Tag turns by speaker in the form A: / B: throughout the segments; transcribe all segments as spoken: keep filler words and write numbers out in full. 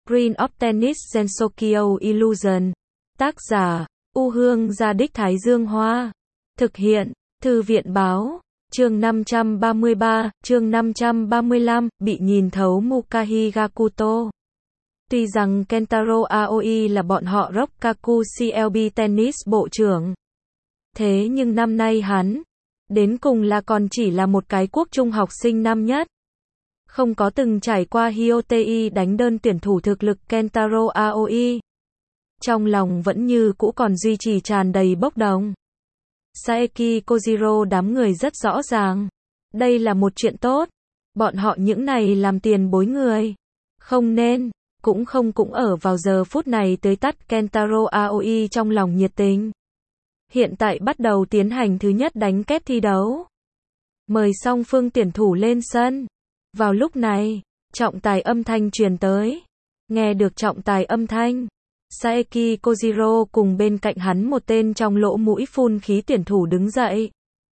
A: Green of Tennis Gensokyo Illusion. Tác giả, U Hương Gia Đích Thái Dương Hoa. Thực hiện, Thư viện Báo. Chương năm trăm ba mươi ba, chương năm trăm ba mươi lăm, bị nhìn thấu Mukahi Gakuto. Tuy rằng Kentaro Aoi là bọn họ Rokkaku xê lờ bê Tennis bộ trưởng. Thế nhưng năm nay hắn, đến cùng là còn chỉ là một cái quốc trung học sinh năm nhất. Không có từng trải qua Hyotei đánh đơn tuyển thủ thực lực Kentaro Aoi. Trong lòng vẫn như cũ còn duy trì tràn đầy bốc đồng. Saeki Kojiro đám người rất rõ ràng. Đây là một chuyện tốt. Bọn họ những này làm tiền bối người. Không nên, cũng không cũng ở vào giờ phút này tưới tắt Kentaro Aoi trong lòng nhiệt tình. Hiện tại bắt đầu tiến hành thứ nhất đánh kép thi đấu. Mời song phương tuyển thủ lên sân. Vào lúc này, trọng tài âm thanh truyền tới. Nghe được trọng tài âm thanh, Saeki Kojiro cùng bên cạnh hắn một tên trong lỗ mũi phun khí tuyển thủ đứng dậy.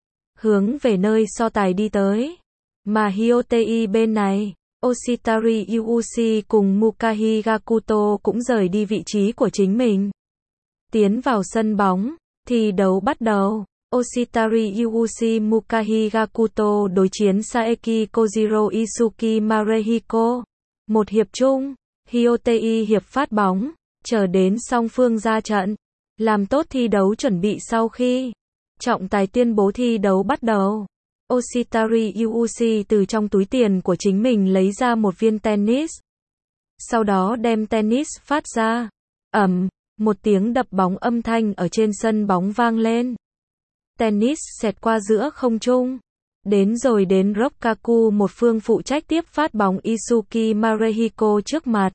A: Hướng về nơi so tài đi tới. Mà Hyotei bên này, Oshitari Yuuchi cùng Mukahi Gakuto cũng rời đi vị trí của chính mình. Tiến vào sân bóng, thi đấu bắt đầu. Oshitari Yuuchi Mukahi Gakuto đối chiến Saeki Kojiro Isuki Marehiko. Một hiệp chung, Hyotei hiệp phát bóng, chờ đến song phương ra trận, làm tốt thi đấu chuẩn bị sau khi trọng tài tuyên bố thi đấu bắt đầu. Oshitari Yuuchi từ trong túi tiền của chính mình lấy ra một viên tennis. Sau đó đem tennis phát ra. Ầm, một tiếng đập bóng âm thanh ở trên sân bóng vang lên. Tennis xẹt qua giữa không trung. Đến rồi đến Rokkaku một phương phụ trách tiếp phát bóng Isuki Marehiko trước mặt.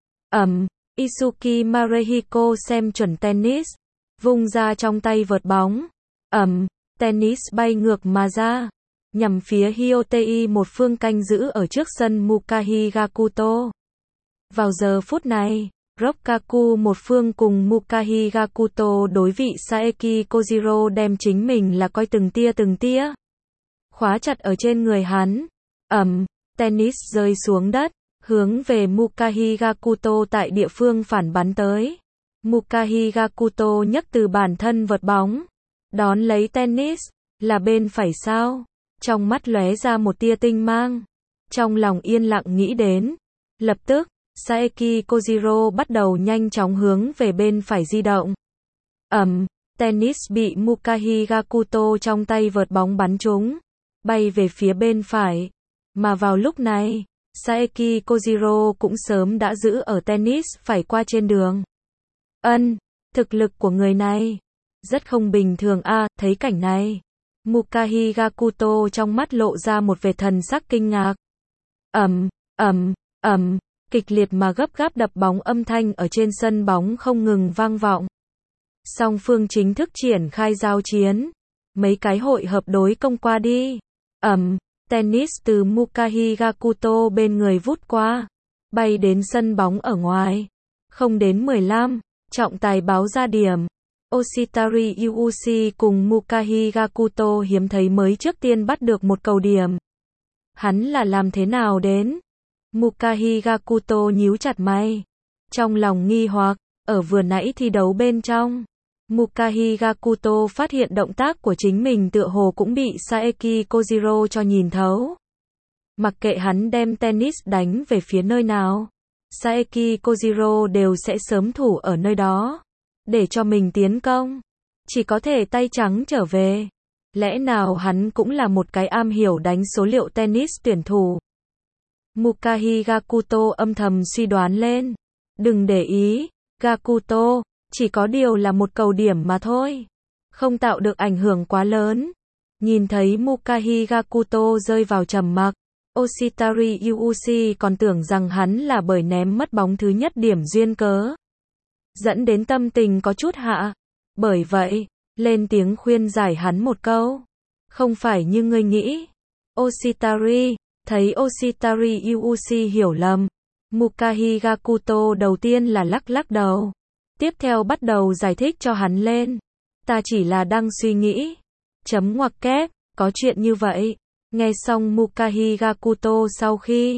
A: Ầm, Isuki Marehiko xem chuẩn tennis, vung ra trong tay vợt bóng. Ầm, tennis bay ngược mà ra, nhằm phía Hyotei một phương canh giữ ở trước sân Mukahi Gakuto. Vào giờ phút này, Rokkaku một phương cùng Mukahi Gakuto đối vị Saeki Kojiro đem chính mình là coi từng tia từng tia khóa chặt ở trên người hắn. Ầm, tennis rơi xuống đất, hướng về Mukahi Gakuto tại địa phương phản bắn tới. Mukahi Gakuto nhấc từ bản thân vợt bóng, đón lấy tennis, là bên phải sao? Trong mắt lóe ra một tia tinh mang. Trong lòng yên lặng nghĩ đến. Lập tức, Saeki Kojiro bắt đầu nhanh chóng hướng về bên phải di động. Ầm, tennis bị Mukahi Gakuto trong tay vợt bóng bắn trúng, bay về phía bên phải. Mà vào lúc này, Saeki Kojiro cũng sớm đã giữ ở tennis phải qua trên đường. Ân, thực lực của người này rất không bình thường a. À, thấy cảnh này, Mukahi Gakuto trong mắt lộ ra một vẻ thần sắc kinh ngạc. Ầm, ầm, ầm, kịch liệt mà gấp gáp đập bóng âm thanh ở trên sân bóng không ngừng vang vọng. Song phương chính thức triển khai giao chiến. Mấy cái hội hợp đối công qua đi. Ầm, tennis từ Mukahi Gakuto bên người vút qua, bay đến sân bóng ở ngoài. Không đến mười lăm, trọng tài báo ra điểm. Oshitari Yuuchi cùng Mukahi Gakuto hiếm thấy mới trước tiên bắt được một cầu điểm. Hắn là làm thế nào đến? Mukahi Gakuto nhíu chặt mày. Trong lòng nghi hoặc, ở vừa nãy thi đấu bên trong, Mukahi Gakuto phát hiện động tác của chính mình tựa hồ cũng bị Saeki Kojiro cho nhìn thấu. Mặc kệ hắn đem tennis đánh về phía nơi nào, Saeki Kojiro đều sẽ sớm thủ ở nơi đó, để cho mình tiến công. Chỉ có thể tay trắng trở về. Lẽ nào hắn cũng là một cái am hiểu đánh số liệu tennis tuyển thủ? Mukahi Gakuto âm thầm suy đoán lên. Đừng để ý, Gakuto, chỉ có điều là một cầu điểm mà thôi. Không tạo được ảnh hưởng quá lớn. Nhìn thấy Mukahi Gakuto rơi vào trầm mặc, Oshitari Yuuchi còn tưởng rằng hắn là bởi ném mất bóng thứ nhất điểm duyên cớ, dẫn đến tâm tình có chút hạ. Bởi vậy, lên tiếng khuyên giải hắn một câu. Không phải như ngươi nghĩ. Oshitari, thấy Oshitari Yuuchi hiểu lầm, Mukahi Gakuto đầu tiên là lắc lắc đầu. Tiếp theo bắt đầu giải thích cho hắn lên. Ta chỉ là đang suy nghĩ. Chấm ngoặc kép, có chuyện như vậy. Nghe xong Mukahi Gakuto sau khi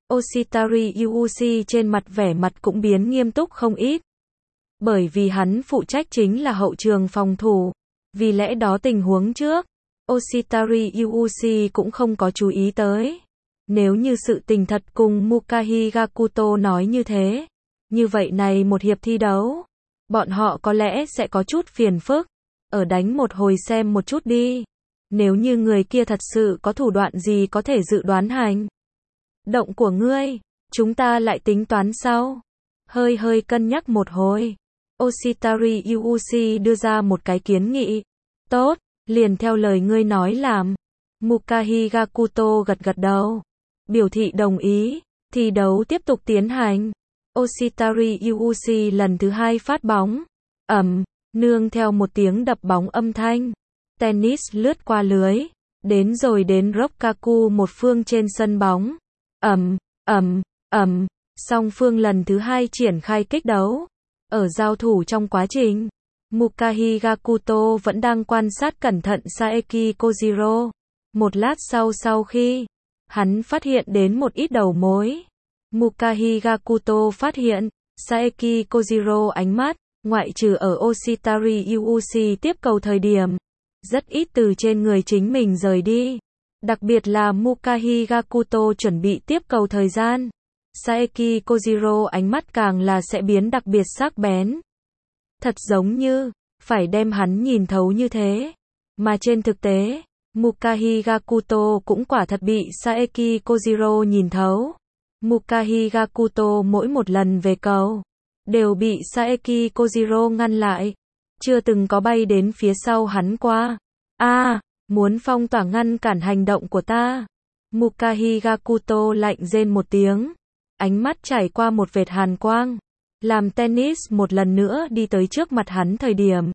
A: Oshitari Yuuchi trên mặt vẻ mặt cũng biến nghiêm túc không ít. Bởi vì hắn phụ trách chính là hậu trường phòng thủ. Vì lẽ đó tình huống trước, Oshitari Yuuchi cũng không có chú ý tới. Nếu như sự tình thật cùng Mukahi Gakuto nói như thế, như vậy này một hiệp thi đấu, bọn họ có lẽ sẽ có chút phiền phức. Ở đánh một hồi xem một chút đi. Nếu như người kia thật sự có thủ đoạn gì có thể dự đoán hành động của ngươi, chúng ta lại tính toán sau. Hơi hơi cân nhắc một hồi, Oshitari Yuuchi đưa ra một cái kiến nghị. Tốt, liền theo lời ngươi nói làm. Mukahi Gakuto gật gật đầu, biểu thị đồng ý. Thi đấu tiếp tục tiến hành. Oshitari Yuuchi lần thứ hai phát bóng. Ầm, nương theo một tiếng đập bóng âm thanh. Tennis lướt qua lưới, đến rồi đến Rokkaku một phương trên sân bóng. Ầm, ầm, ầm, song phương lần thứ hai triển khai kích đấu. Ở giao thủ trong quá trình, Mukahi Gakuto vẫn đang quan sát cẩn thận Saeki Kojiro. Một lát sau sau khi hắn phát hiện đến một ít đầu mối, Mukahi Gakuto phát hiện Saeki Kojiro ánh mắt, ngoại trừ ở Oshitari Yuuchi tiếp cầu thời điểm, rất ít từ trên người chính mình rời đi. Đặc biệt là Mukahi Gakuto chuẩn bị tiếp cầu thời gian, Saeki Kojiro ánh mắt càng là sẽ biến đặc biệt sắc bén. Thật giống như phải đem hắn nhìn thấu như thế. Mà trên thực tế, Mukahi Gakuto cũng quả thật bị Saeki Kojiro nhìn thấu. Mukahi Gakuto mỗi một lần về cầu, đều bị Saeki Kojiro ngăn lại. Chưa từng có bay đến phía sau hắn qua. A, à, muốn phong tỏa ngăn cản hành động của ta. Mukahi Gakuto lạnh rên một tiếng. Ánh mắt trải qua một vệt hàn quang. Làm Tennis một lần nữa đi tới trước mặt hắn thời điểm.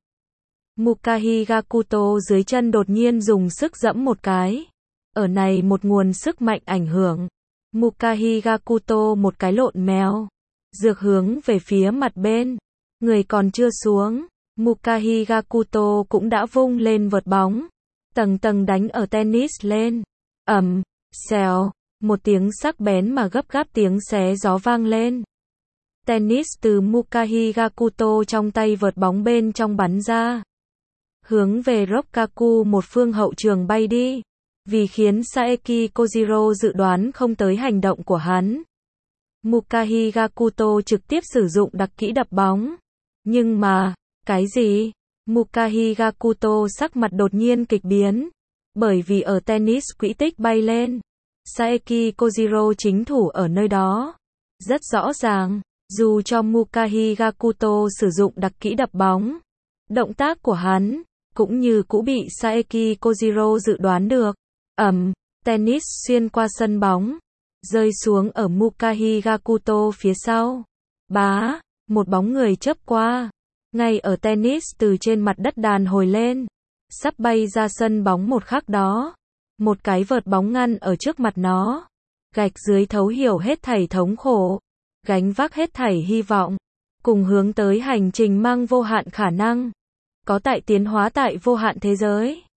A: Mukahi Gakuto dưới chân đột nhiên dùng sức giẫm một cái. Ở này một nguồn sức mạnh ảnh hưởng. Mukahi Gakuto một cái lộn mèo. Dược hướng về phía mặt bên. Người còn chưa xuống. Mukahi Gakuto cũng đã vung lên vợt bóng. Tầng tầng đánh ở Tennis lên. Ầm, xèo. Một tiếng sắc bén mà gấp gáp tiếng xé gió vang lên. Tennis từ Mukahi Gakuto trong tay vợt bóng bên trong bắn ra. Hướng về Rokkaku một phương hậu trường bay đi. Vì khiến Saeki Kojiro dự đoán không tới hành động của hắn. Mukahi Gakuto trực tiếp sử dụng đặc kỹ đập bóng. Nhưng mà, cái gì? Mukahi Gakuto sắc mặt đột nhiên kịch biến. Bởi vì ở Tennis quỹ tích bay lên, Saeki Kojiro chính thủ ở nơi đó. Rất rõ ràng, dù cho Mukahi Gakuto sử dụng đặc kỹ đập bóng, động tác của hắn cũng như cũ bị Saeki Kojiro dự đoán được. Ầm, Tennis xuyên qua sân bóng, rơi xuống ở Mukahi Gakuto phía sau. Bá, một bóng người chớp qua, ngay ở Tennis từ trên mặt đất đàn hồi lên, sắp bay ra sân bóng một khắc đó, một cái vợt bóng ngăn ở trước mặt nó, gạch dưới thấu hiểu hết thảy thống khổ, gánh vác hết thảy hy vọng, cùng hướng tới hành trình mang vô hạn khả năng, có tại tiến hóa tại vô hạn thế giới.